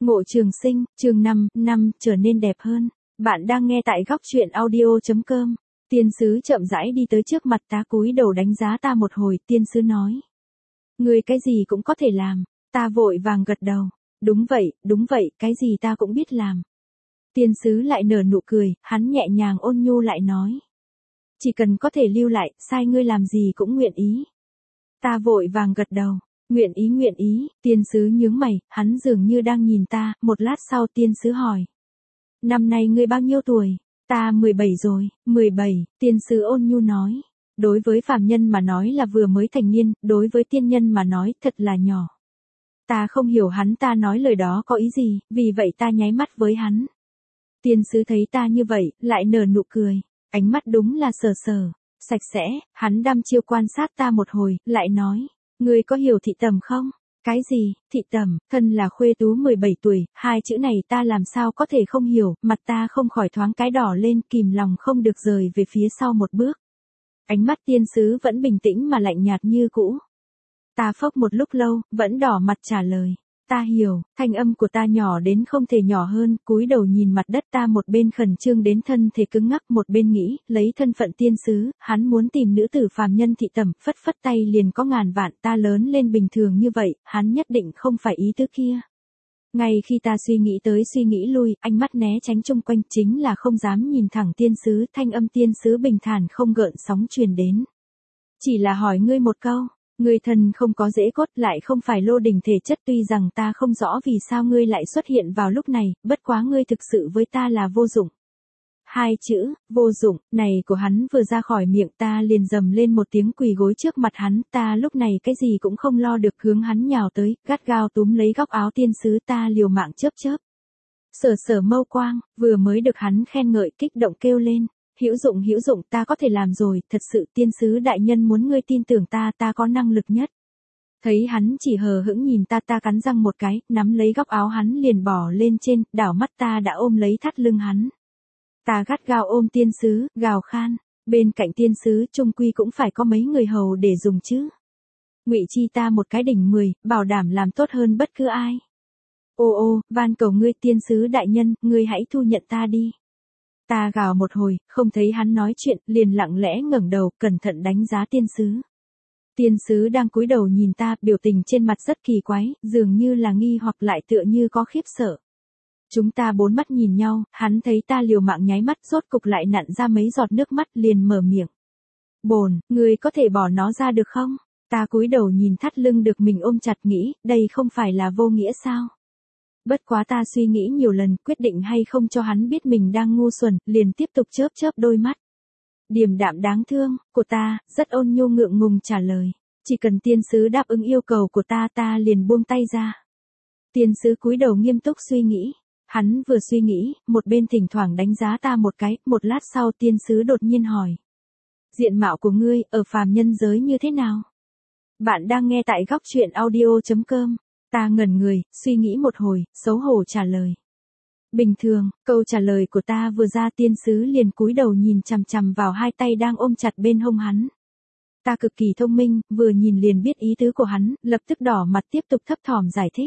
Ngộ Trường Sinh, chương 5, trở nên đẹp hơn. Bạn đang nghe tại góc truyện audio.com. Tiên sứ chậm rãi đi tới trước mặt ta, cúi đầu đánh giá ta một hồi, tiên sứ nói. Người cái gì cũng có thể làm, ta vội vàng gật đầu. Đúng vậy, cái gì ta cũng biết làm. Tiên sứ lại nở nụ cười, hắn nhẹ nhàng ôn nhu lại nói. Chỉ cần có thể lưu lại, sai ngươi làm gì cũng nguyện ý. Ta vội vàng gật đầu. Nguyện ý, tiên sứ nhướng mày, hắn dường như đang nhìn ta, một lát sau tiên sứ hỏi. Năm nay ngươi bao nhiêu tuổi? Ta 17 rồi, 17, tiên sứ ôn nhu nói. Đối với phàm nhân mà nói là vừa mới thành niên, đối với tiên nhân mà nói thật là nhỏ. Ta không hiểu hắn ta nói lời đó có ý gì, vì vậy ta nháy mắt với hắn. Tiên sứ thấy ta như vậy, lại nở nụ cười, ánh mắt đúng là sạch sẽ, hắn đăm chiêu quan sát ta một hồi, lại nói. Ngươi có hiểu thị tầm không? Cái gì, thị tầm, thân là khuê tú 17 tuổi, hai chữ này ta làm sao có thể không hiểu, mặt ta không khỏi thoáng cái đỏ lên, kìm lòng không được rời về phía sau một bước. Ánh mắt tiên sứ vẫn bình tĩnh mà lạnh nhạt như cũ. Ta phốc một lúc lâu, vẫn đỏ mặt trả lời. Ta hiểu, thanh âm của ta nhỏ đến không thể nhỏ hơn, cúi đầu nhìn mặt đất, ta một bên khẩn trương đến thân thể cứng ngắc, một bên nghĩ, lấy thân phận tiên sứ, hắn muốn tìm nữ tử phàm nhân thị tẩm, phất phất tay liền có ngàn vạn, ta lớn lên bình thường như vậy, hắn nhất định không phải ý tứ kia. Ngay khi ta suy nghĩ tới suy nghĩ lui, ánh mắt né tránh chung quanh, chính là không dám nhìn thẳng tiên sứ, thanh âm tiên sứ bình thản không gợn sóng truyền đến. Chỉ là hỏi ngươi một câu. Ngươi thân không có rễ cốt, lại không phải lô đình thể chất, tuy rằng ta không rõ vì sao ngươi lại xuất hiện vào lúc này, bất quá ngươi thực sự với ta là vô dụng. Hai chữ, vô dụng, này của hắn vừa ra khỏi miệng, ta liền dầm lên một tiếng, quỳ gối trước mặt hắn, ta lúc này cái gì cũng không lo được, hướng hắn nhào tới, gắt gao túm lấy góc áo tiên sứ, ta liều mạng chớp. Sở mâu quang, vừa mới được hắn khen ngợi, kích động kêu lên. Hữu dụng, ta có thể làm rồi, thật sự tiên sứ đại nhân muốn ngươi tin tưởng ta, ta có năng lực nhất. Thấy hắn chỉ hờ hững nhìn ta, ta cắn răng một cái, nắm lấy góc áo hắn liền bỏ lên trên, đảo mắt ta đã ôm lấy thắt lưng hắn. Ta gắt gao ôm tiên sứ, gào khan, bên cạnh tiên sứ chung quy cũng phải có mấy người hầu để dùng chứ. Ngụy chi ta một cái đỉnh 10, bảo đảm làm tốt hơn bất cứ ai. Ô, van cầu ngươi tiên sứ đại nhân, ngươi hãy thu nhận ta đi. Ta gào một hồi, không thấy hắn nói chuyện, liền lặng lẽ ngẩng đầu, cẩn thận đánh giá tiên sứ. Tiên sứ đang cúi đầu nhìn ta, biểu tình trên mặt rất kỳ quái, dường như là nghi hoặc lại tựa như có khiếp sợ. Chúng ta bốn mắt nhìn nhau, hắn thấy ta liều mạng nháy mắt, rốt cục lại nặn ra mấy giọt nước mắt, liền mở miệng. Bồn, ngươi có thể bỏ nó ra được không? Ta cúi đầu nhìn thắt lưng được mình ôm chặt, nghĩ, đây không phải là vô nghĩa sao? Bất quá ta suy nghĩ nhiều lần, quyết định hay không cho hắn biết mình đang ngu xuẩn, liền tiếp tục chớp đôi mắt. Điềm đạm đáng thương, của ta, rất ôn nhu ngượng ngùng trả lời. Chỉ cần tiên sứ đáp ứng yêu cầu của ta, ta liền buông tay ra. Tiên sứ cúi đầu nghiêm túc suy nghĩ. Hắn vừa suy nghĩ, một bên thỉnh thoảng đánh giá ta một cái, một lát sau tiên sứ đột nhiên hỏi. Diện mạo của ngươi, ở phàm nhân giới như thế nào? Bạn đang nghe tại góc truyện audio.com. Ta ngẩn người, suy nghĩ một hồi, xấu hổ trả lời. Bình thường, câu trả lời của ta vừa ra tiên sứ liền cúi đầu nhìn chằm chằm vào hai tay đang ôm chặt bên hông hắn. Ta cực kỳ thông minh, vừa nhìn liền biết ý tứ của hắn, lập tức đỏ mặt tiếp tục thấp thỏm giải thích.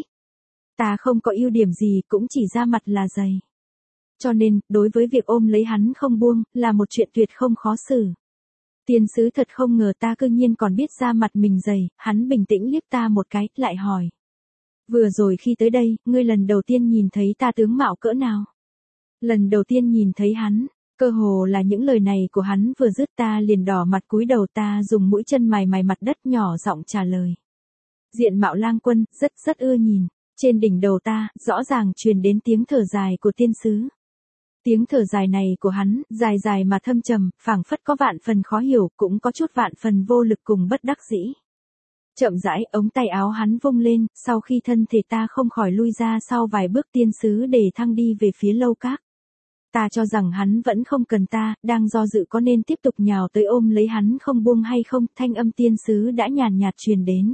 Ta không có ưu điểm gì, cũng chỉ da mặt là dày. Cho nên, đối với việc ôm lấy hắn không buông, là một chuyện tuyệt không khó xử. Tiên sứ thật không ngờ ta cư nhiên còn biết da mặt mình dày, hắn bình tĩnh liếc ta một cái, lại hỏi. Vừa rồi khi tới đây, ngươi lần đầu tiên nhìn thấy ta tướng mạo cỡ nào? Lần đầu tiên nhìn thấy hắn, cơ hồ là những lời này của hắn vừa dứt ta liền đỏ mặt cúi đầu, ta dùng mũi chân mài mặt đất nhỏ giọng trả lời. Diện mạo lang quân, rất ưa nhìn. Trên đỉnh đầu ta, rõ ràng truyền đến tiếng thở dài của tiên sứ. Tiếng thở dài này của hắn, dài mà thâm trầm, phảng phất có vạn phần khó hiểu, cũng có chút vạn phần vô lực cùng bất đắc dĩ. Chậm rãi, ống tay áo hắn vung lên, sau khi thân thể ta không khỏi lui ra sau vài bước, tiên sứ để thăng đi về phía lâu các. Ta cho rằng hắn vẫn không cần ta, đang do dự có nên tiếp tục nhào tới ôm lấy hắn không buông hay không, thanh âm tiên sứ đã nhàn nhạt truyền đến.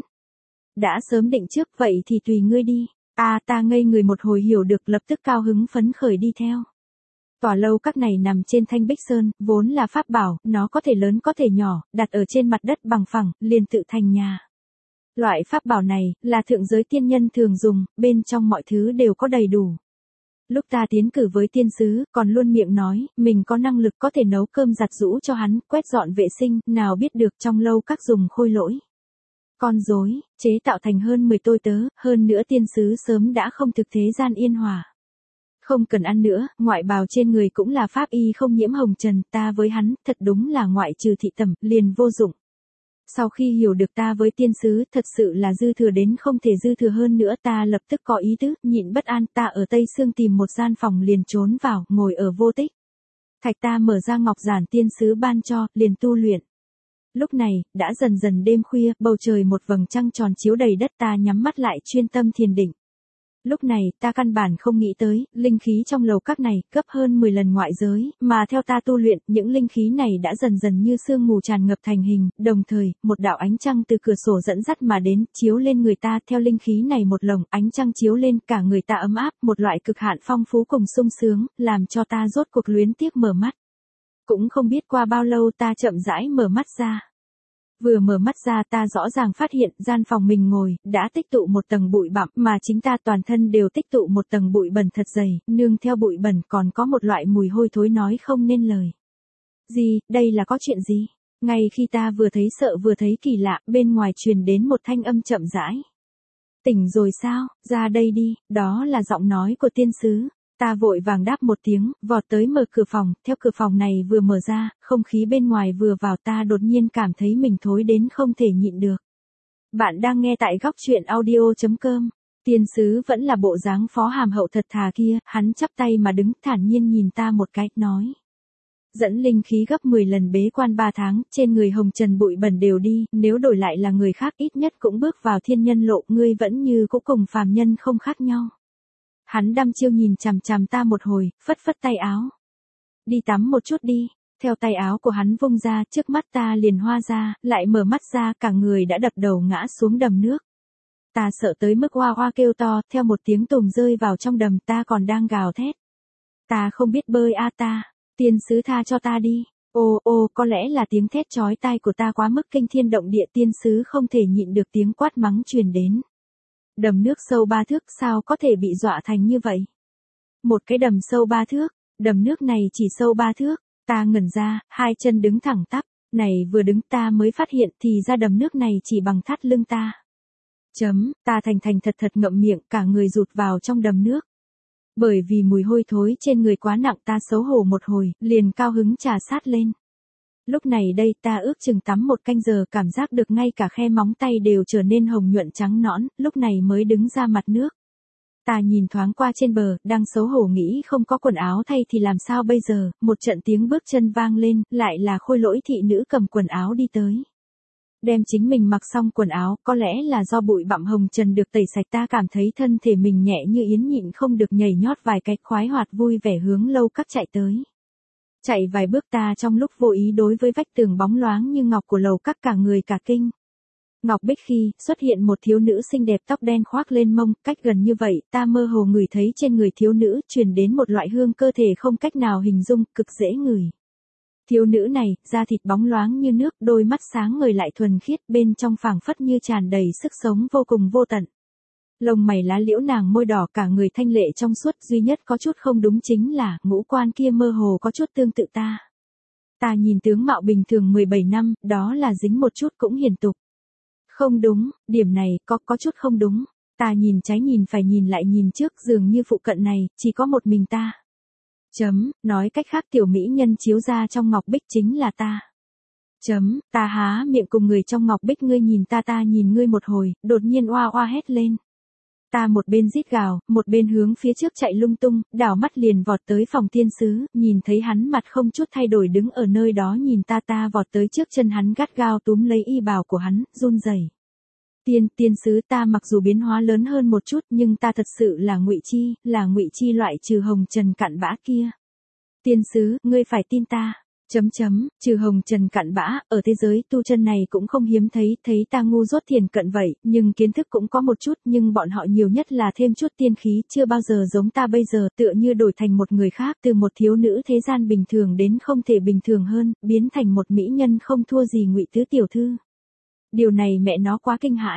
Đã sớm định trước, vậy thì tùy ngươi đi. Ta ngây người một hồi hiểu được, lập tức cao hứng phấn khởi đi theo. Tòa lâu các này nằm trên thanh bích sơn, vốn là pháp bảo, nó có thể lớn có thể nhỏ, đặt ở trên mặt đất bằng phẳng, liền tự thành nhà. Loại pháp bảo này, là thượng giới tiên nhân thường dùng, bên trong mọi thứ đều có đầy đủ. Lúc ta tiến cử với tiên sứ, còn luôn miệng nói, mình có năng lực có thể nấu cơm giặt giũ cho hắn, quét dọn vệ sinh, nào biết được trong lâu các dùng khôi lỗi. Con rối, chế tạo thành hơn 10 tôi tớ, hơn nữa tiên sứ sớm đã không thực thế gian yên hòa. Không cần ăn nữa, ngoại bào trên người cũng là pháp y không nhiễm hồng trần, ta với hắn, thật đúng là ngoại trừ thị tẩm, liền vô dụng. Sau khi hiểu được ta với tiên sứ, thật sự là dư thừa đến không thể dư thừa hơn nữa, ta lập tức có ý tứ, nhịn bất an, ta ở Tây Sương tìm một gian phòng liền trốn vào, ngồi ở vô tích. Thạch ta mở ra ngọc giản tiên sứ ban cho, liền tu luyện. Lúc này, đã dần dần đêm khuya, bầu trời một vầng trăng tròn chiếu đầy đất, ta nhắm mắt lại chuyên tâm thiền định. Lúc này, ta căn bản không nghĩ tới, linh khí trong lầu các này, gấp hơn 10 lần ngoại giới, mà theo ta tu luyện, những linh khí này đã dần dần như sương mù tràn ngập thành hình, đồng thời, một đạo ánh trăng từ cửa sổ dẫn dắt mà đến, chiếu lên người ta, theo linh khí này một lồng, ánh trăng chiếu lên, cả người ta ấm áp, một loại cực hạn phong phú cùng sung sướng, làm cho ta rốt cuộc luyến tiếc mở mắt. Cũng không biết qua bao lâu ta chậm rãi mở mắt ra. Vừa mở mắt ra ta rõ ràng phát hiện gian phòng mình ngồi, đã tích tụ một tầng bụi bặm, mà chính ta toàn thân đều tích tụ một tầng bụi bẩn thật dày, nương theo bụi bẩn còn có một loại mùi hôi thối nói không nên lời. Gì, đây là có chuyện gì? Ngay khi ta vừa thấy sợ vừa thấy kỳ lạ, bên ngoài truyền đến một thanh âm chậm rãi. Tỉnh rồi sao, ra đây đi, đó là giọng nói của tiên sứ. Ta vội vàng đáp một tiếng, vọt tới mở cửa phòng, theo cửa phòng này vừa mở ra, không khí bên ngoài vừa vào ta đột nhiên cảm thấy mình thối đến không thể nhịn được. Bạn đang nghe tại góc truyện audio.com. Tiên sứ vẫn là bộ dáng phó hàm hậu thật thà kia, hắn chắp tay mà đứng thản nhiên nhìn ta một cái, nói. Dẫn linh khí gấp 10 lần bế quan 3 tháng, trên người hồng trần bụi bẩn đều đi, nếu đổi lại là người khác ít nhất cũng bước vào thiên nhân lộ, ngươi vẫn như cũng cùng phàm nhân không khác nhau. Hắn đăm chiêu nhìn chằm chằm ta một hồi, phất phất tay áo. Đi tắm một chút đi, theo tay áo của hắn vung ra, trước mắt ta liền hoa ra, lại mở mắt ra, cả người đã đập đầu ngã xuống đầm nước. Ta sợ tới mức hoa hoa kêu to, theo một tiếng tùm rơi vào trong đầm, ta còn đang gào thét. Ta không biết bơi a ta, tiên sứ tha cho ta đi. Ô, có lẽ là tiếng thét chói tai của ta quá mức kinh thiên động địa, tiên sứ không thể nhịn được tiếng quát mắng truyền đến. Đầm nước sâu 3 thước sao có thể bị dọa thành như vậy? Một cái đầm sâu 3 thước, đầm nước này chỉ sâu 3 thước, ta ngẩn ra, hai chân đứng thẳng tắp, này vừa đứng ta mới phát hiện thì ra đầm nước này chỉ bằng thắt lưng ta. Ta thành thật ngậm miệng, cả người rụt vào trong đầm nước. Bởi vì mùi hôi thối trên người quá nặng ta xấu hổ một hồi, liền cao hứng trà sát lên. Lúc này đây ta ước chừng tắm 1 canh giờ, cảm giác được ngay cả khe móng tay đều trở nên hồng nhuận trắng nõn, lúc này mới đứng ra mặt nước. Ta nhìn thoáng qua trên bờ, đang xấu hổ nghĩ không có quần áo thay thì làm sao bây giờ, một trận tiếng bước chân vang lên, lại là khôi lỗi thị nữ cầm quần áo đi tới. Đem chính mình mặc xong quần áo, có lẽ là do bụi bặm hồng trần được tẩy sạch, ta cảm thấy thân thể mình nhẹ như yến, nhịn không được nhảy nhót vài cái, khoái hoạt vui vẻ hướng lâu các chạy tới. Chạy vài bước ta trong lúc vô ý đối với vách tường bóng loáng như ngọc của lầu các cả người cả kinh. Ngọc Bích khi xuất hiện một thiếu nữ xinh đẹp tóc đen khoác lên mông, cách gần như vậy, ta mơ hồ ngửi thấy trên người thiếu nữ truyền đến một loại hương cơ thể không cách nào hình dung, cực dễ ngửi. Thiếu nữ này, da thịt bóng loáng như nước, đôi mắt sáng ngời lại thuần khiết, bên trong phảng phất như tràn đầy sức sống vô cùng vô tận. Lông mày lá liễu nàng môi đỏ, cả người thanh lệ trong suốt, duy nhất có chút không đúng chính là, ngũ quan kia mơ hồ có chút tương tự ta. Ta nhìn tướng mạo bình thường 17 năm, đó là dính một chút cũng hiền tục. Không đúng, điểm này, có chút không đúng. Ta nhìn trái nhìn phải nhìn lại nhìn trước, dường như phụ cận này, chỉ có một mình ta. Nói cách khác tiểu mỹ nhân chiếu ra trong ngọc bích chính là ta. Ta há miệng cùng người trong ngọc bích, ngươi nhìn ta nhìn ngươi một hồi, đột nhiên oa oa hét lên. Ta một bên rít gào, một bên hướng phía trước chạy lung tung, đảo mắt liền vọt tới phòng tiên sứ, nhìn thấy hắn mặt không chút thay đổi đứng ở nơi đó nhìn ta vọt tới trước chân hắn gắt gao túm lấy y bào của hắn, run rẩy. Tiên sứ, ta mặc dù biến hóa lớn hơn một chút nhưng ta thật sự là ngụy chi loại trừ hồng trần cặn bã kia. Tiên sứ, ngươi phải tin ta. Trừ hồng trần cặn bã, ở thế giới tu chân này cũng không hiếm thấy ta ngu dốt thiền cận vậy, nhưng kiến thức cũng có một chút, nhưng bọn họ nhiều nhất là thêm chút tiên khí, chưa bao giờ giống ta bây giờ, tựa như đổi thành một người khác, từ một thiếu nữ thế gian bình thường đến không thể bình thường hơn, biến thành một mỹ nhân không thua gì Ngụy tứ tiểu thư. Điều này mẹ nó quá kinh hãi.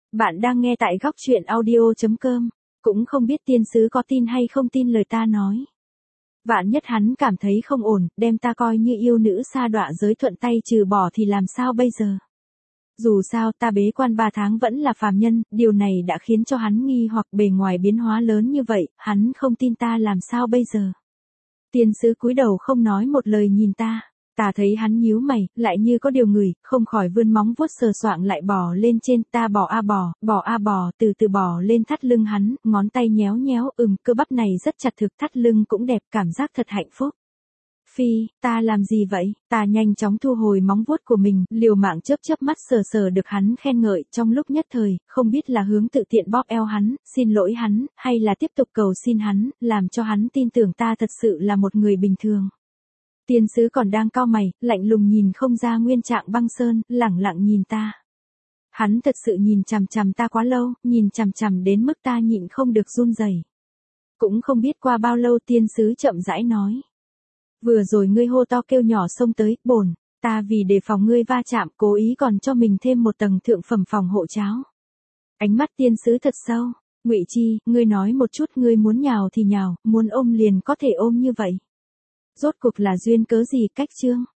Bạn đang nghe tại góc chuyện audio.com. Cũng không biết tiên sứ có tin hay không tin lời ta nói. Vạn nhất hắn cảm thấy không ổn, đem ta coi như yêu nữ sa đọa giới thuận tay trừ bỏ thì làm sao bây giờ? Dù sao ta bế quan 3 tháng vẫn là phàm nhân, điều này đã khiến cho hắn nghi hoặc bề ngoài biến hóa lớn như vậy, hắn không tin ta làm sao bây giờ? Tiên sứ cúi đầu không nói một lời nhìn ta. Ta thấy hắn nhíu mày, lại như có điều ngửi, không khỏi vươn móng vuốt sờ soạng lại bò lên trên, ta bò a bò, từ từ bò lên thắt lưng hắn, ngón tay nhéo nhéo, cơ bắp này rất chặt thực, thắt lưng cũng đẹp, cảm giác thật hạnh phúc. Phi, ta làm gì vậy? Ta nhanh chóng thu hồi móng vuốt của mình, liều mạng chớp chớp mắt sờ sờ được hắn khen ngợi, trong lúc nhất thời, không biết là hướng tự tiện bóp eo hắn, xin lỗi hắn, hay là tiếp tục cầu xin hắn, làm cho hắn tin tưởng ta thật sự là một người bình thường. Tiên sứ còn đang cau mày, lạnh lùng nhìn không ra nguyên trạng băng sơn, lẳng lặng nhìn ta. Hắn thật sự nhìn chằm chằm ta quá lâu, nhìn chằm chằm đến mức ta nhịn không được run rẩy. Cũng không biết qua bao lâu tiên sứ chậm rãi nói. Vừa rồi ngươi hô to kêu nhỏ xông tới, bổn, ta vì đề phòng ngươi va chạm, cố ý còn cho mình thêm một tầng thượng phẩm phòng hộ cháo. Ánh mắt tiên sứ thật sâu, Ngụy Chi, ngươi nói một chút, ngươi muốn nhào thì nhào, muốn ôm liền có thể ôm như vậy. Rốt cuộc là duyên cớ gì, cách chương?